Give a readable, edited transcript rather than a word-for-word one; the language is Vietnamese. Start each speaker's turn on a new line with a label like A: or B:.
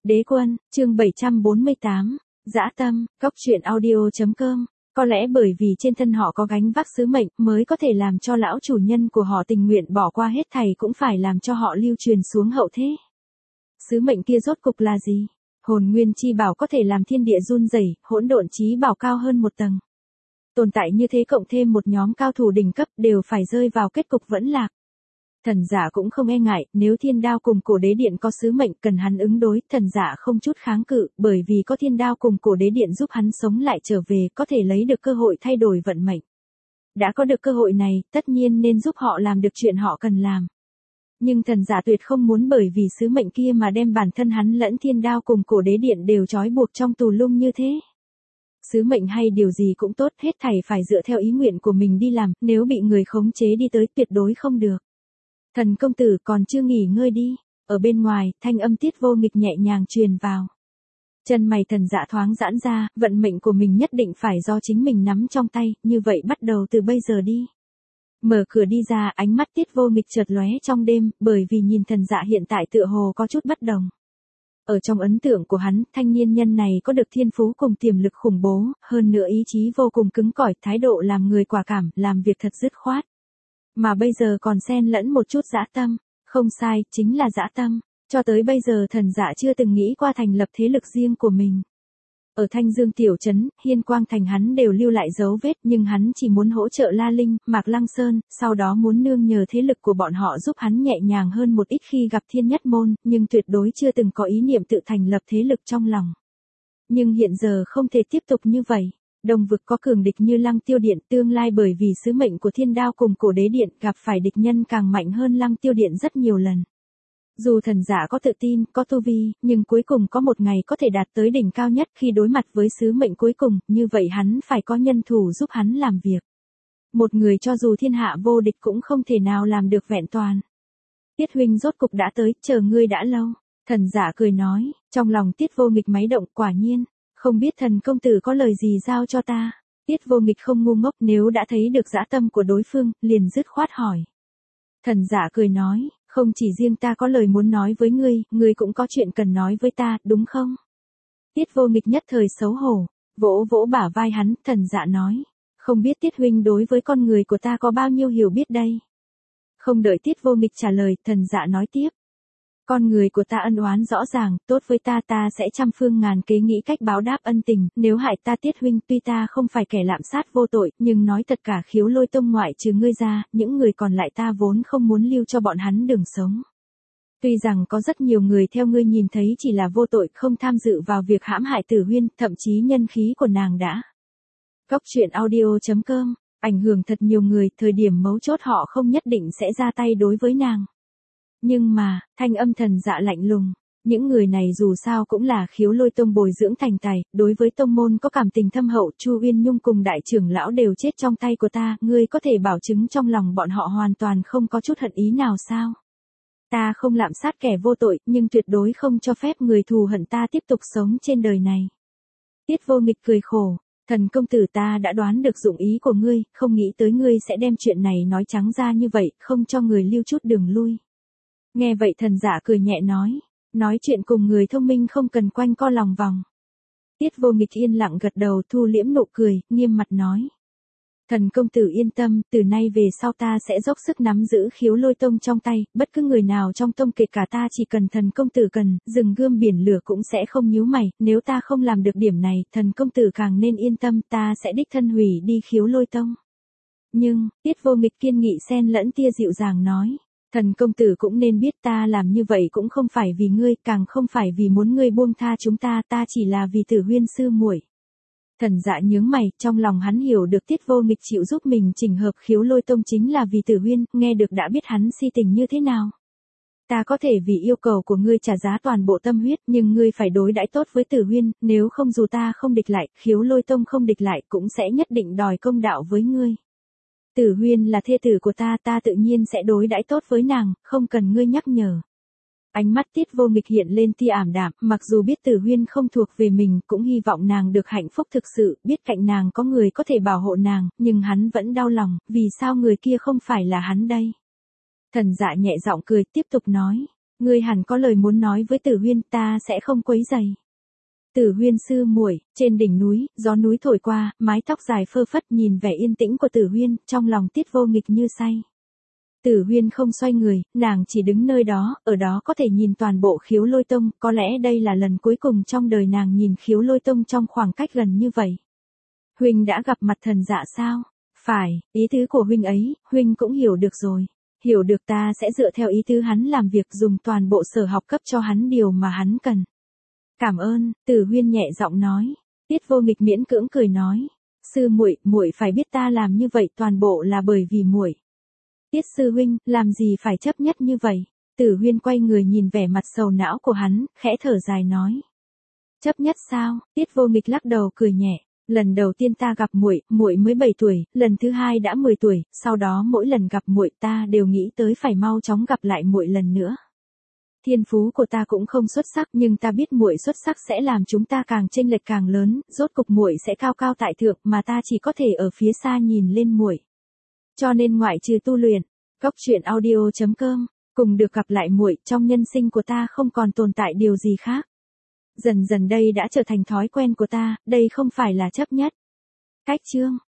A: Đế quân, chương 748, Dã tâm, Cóc truyện audio.com. Có lẽ bởi vì trên thân họ có gánh vác sứ mệnh mới có thể làm cho lão chủ nhân của họ tình nguyện bỏ qua hết thảy cũng phải làm cho họ lưu truyền xuống hậu thế. Sứ mệnh kia rốt cục là gì? Hồn nguyên chi bảo có thể làm thiên địa run rẩy, hỗn độn chí bảo cao hơn một tầng. Tồn tại như thế cộng thêm một nhóm cao thủ đỉnh cấp đều phải rơi vào kết cục vẫn lạc. Thần giả cũng không e ngại, nếu thiên đao cùng cổ đế điện có sứ mệnh cần hắn ứng đối, thần giả không chút kháng cự, bởi vì có thiên đao cùng cổ đế điện giúp hắn sống lại trở về, có thể lấy được cơ hội thay đổi vận mệnh. Đã có được cơ hội này, tất nhiên nên giúp họ làm được chuyện họ cần làm. Nhưng thần giả tuyệt không muốn bởi vì sứ mệnh kia mà đem bản thân hắn lẫn thiên đao cùng cổ đế điện đều trói buộc trong tù lung như thế. Sứ mệnh hay điều gì cũng tốt, hết thảy phải dựa theo ý nguyện của mình đi làm, nếu bị người khống chế đi tới tuyệt đối không được. Thần công tử còn chưa nghỉ ngơi đi. Ở bên ngoài, thanh âm Tiết Vô Nghịch nhẹ nhàng truyền vào. Chân mày thần dạ thoáng giãn ra, vận mệnh của mình nhất định phải do chính mình nắm trong tay, như vậy bắt đầu từ bây giờ đi. Mở cửa đi ra, ánh mắt Tiết Vô Nghịch chợt lóe trong đêm, bởi vì nhìn thần dạ hiện tại tựa hồ có chút bất đồng. Ở trong ấn tượng của hắn, thanh niên nhân này có được thiên phú cùng tiềm lực khủng bố, hơn nữa ý chí vô cùng cứng cỏi, thái độ làm người quả cảm, làm việc thật dứt khoát. Mà bây giờ còn xen lẫn một chút dã tâm. Không sai, chính là dã tâm. Cho tới bây giờ thần dạ chưa từng nghĩ qua thành lập thế lực riêng của mình. Ở Thanh Dương Tiểu Trấn, Hiên Quang Thành hắn đều lưu lại dấu vết, nhưng hắn chỉ muốn hỗ trợ La Linh, Mạc Lăng Sơn, sau đó muốn nương nhờ thế lực của bọn họ giúp hắn nhẹ nhàng hơn một ít khi gặp Thiên Nhất Môn, nhưng tuyệt đối chưa từng có ý niệm tự thành lập thế lực trong lòng. Nhưng hiện giờ không thể tiếp tục như vậy. Đồng vực có cường địch như Lăng Tiêu Điện, tương lai bởi vì sứ mệnh của Thiên Đao cùng cổ đế điện gặp phải địch nhân càng mạnh hơn Lăng Tiêu Điện rất nhiều lần. Dù thần giả có tự tin, có tu vi, nhưng cuối cùng có một ngày có thể đạt tới đỉnh cao nhất khi đối mặt với sứ mệnh cuối cùng, như vậy hắn phải có nhân thủ giúp hắn làm việc. Một người cho dù thiên hạ vô địch cũng không thể nào làm được vẹn toàn. Tiết huynh rốt cục đã tới, chờ ngươi đã lâu. Thần giả cười nói, trong lòng Tiết Vô Nghịch máy động, quả nhiên. Không biết thần công tử có lời gì giao cho ta. Tiết Vô Nghịch không ngu ngốc, nếu đã thấy được dã tâm của đối phương, liền dứt khoát hỏi. Thần giả cười nói, không chỉ riêng ta có lời muốn nói với ngươi cũng có chuyện cần nói với ta, đúng không? Tiết Vô Nghịch nhất thời xấu hổ, vỗ vỗ bả vai hắn, thần giả nói, không biết Tiết huynh đối với con người của ta có bao nhiêu hiểu biết đây? Không đợi Tiết Vô Nghịch trả lời, thần giả nói tiếp. Con người của ta ân oán rõ ràng, tốt với ta sẽ trăm phương ngàn kế nghĩ cách báo đáp ân tình, nếu hại ta Tiết huynh tuy ta không phải kẻ lạm sát vô tội, nhưng nói tất cả Khiếu Lôi Tông ngoại trừ ngươi ra, những người còn lại ta vốn không muốn lưu cho bọn hắn đường sống. Tuy rằng có rất nhiều người theo ngươi nhìn thấy chỉ là vô tội không tham dự vào việc hãm hại Tử Huyên, thậm chí nhân khí của nàng đã. Cóc truyện audio.com, ảnh hưởng thật nhiều người, thời điểm mấu chốt họ không nhất định sẽ ra tay đối với nàng. Nhưng mà, thanh âm thần dạ lạnh lùng, những người này dù sao cũng là Khiếu Lôi Tông bồi dưỡng thành tài, đối với tông môn có cảm tình thâm hậu, Chu Uyên Nhung cùng đại trưởng lão đều chết trong tay của ta, ngươi có thể bảo chứng trong lòng bọn họ hoàn toàn không có chút hận ý nào sao? Ta không lạm sát kẻ vô tội, nhưng tuyệt đối không cho phép người thù hận ta tiếp tục sống trên đời này. Tiết Vô Nghịch cười khổ, thần công tử ta đã đoán được dụng ý của ngươi, không nghĩ tới ngươi sẽ đem chuyện này nói trắng ra như vậy, không cho người lưu chút đường lui. Nghe vậy thần giả cười nhẹ nói chuyện cùng người thông minh không cần quanh co lòng vòng. Tiết Vô Nghịch yên lặng gật đầu thu liễm nụ cười, nghiêm mặt nói. Thần công tử yên tâm, từ nay về sau ta sẽ dốc sức nắm giữ Khiếu Lôi Tông trong tay, bất cứ người nào trong tông kể cả ta chỉ cần thần công tử cần, rừng gươm biển lửa cũng sẽ không nhíu mày, nếu ta không làm được điểm này, thần công tử càng nên yên tâm, ta sẽ đích thân hủy đi Khiếu Lôi Tông. Nhưng, Tiết Vô Nghịch kiên nghị xen lẫn tia dịu dàng nói. Thần công tử cũng nên biết ta làm như vậy cũng không phải vì ngươi, càng không phải vì muốn ngươi buông tha chúng ta chỉ là vì Tử Huyên sư muội. Thần dạ nhướng mày, trong lòng hắn hiểu được Tiết Vô Nghịch chịu giúp mình chỉnh hợp Khiếu Lôi Tông chính là vì Tử Huyên, nghe được đã biết hắn si tình như thế nào. Ta có thể vì yêu cầu của ngươi trả giá toàn bộ tâm huyết, nhưng ngươi phải đối đãi tốt với Tử Huyên, nếu không dù ta không địch lại, Khiếu Lôi Tông không địch lại cũng sẽ nhất định đòi công đạo với ngươi. Tử Huyên là thê tử của ta tự nhiên sẽ đối đãi tốt với nàng, không cần ngươi nhắc nhở. Ánh mắt Tiết Vô Nghịch hiện lên tia ảm đạm, mặc dù biết Tử Huyên không thuộc về mình, cũng hy vọng nàng được hạnh phúc thực sự, biết cạnh nàng có người có thể bảo hộ nàng, nhưng hắn vẫn đau lòng, vì sao người kia không phải là hắn đây? Thần dạ nhẹ giọng cười, tiếp tục nói, Ngươi hẳn có lời muốn nói với Tử Huyên, ta sẽ không quấy rầy. Tử Huyên sư muội, trên đỉnh núi, gió núi thổi qua, mái tóc dài phơ phất, nhìn vẻ yên tĩnh của Tử Huyên, trong lòng Tiết Vô Nghịch như say. Tử Huyên không xoay người, nàng chỉ đứng nơi đó, ở đó có thể nhìn toàn bộ Khiếu Lôi Tông, có lẽ đây là lần cuối cùng trong đời nàng nhìn Khiếu Lôi Tông trong khoảng cách gần như vậy. Huynh đã gặp mặt thần dạ sao? Phải, ý tứ của huynh ấy, huynh cũng hiểu được rồi. Hiểu được, ta sẽ dựa theo ý tứ hắn làm việc, dùng toàn bộ sở học cấp cho hắn điều mà hắn cần. Cảm ơn, Tử Huyên nhẹ giọng nói. Tiết Vô Nghịch miễn cưỡng cười nói, sư muội, muội phải biết ta làm như vậy toàn bộ là bởi vì muội. Tiết sư huynh, làm gì phải chấp nhất như vậy? Tử Huyên quay người nhìn vẻ mặt sầu não của hắn, khẽ thở dài nói. Chấp nhất sao? Tiết Vô Nghịch lắc đầu cười nhẹ. Lần đầu tiên ta gặp muội, muội mới 7 tuổi, lần thứ hai đã 10 tuổi, sau đó mỗi lần gặp muội ta đều nghĩ tới phải mau chóng gặp lại muội lần nữa. Thiên phú của ta cũng không xuất sắc, nhưng ta biết muội xuất sắc sẽ làm chúng ta càng chênh lệch càng lớn, rốt cục muội sẽ cao cao tại thượng mà ta chỉ có thể ở phía xa nhìn lên muội. Cho nên ngoại trừ tu luyện, coctruyện.audio.com, cùng được gặp lại muội, trong nhân sinh của ta không còn tồn tại điều gì khác. Dần dần đây đã trở thành thói quen của ta, đây không phải là chấp nhất. Cách chương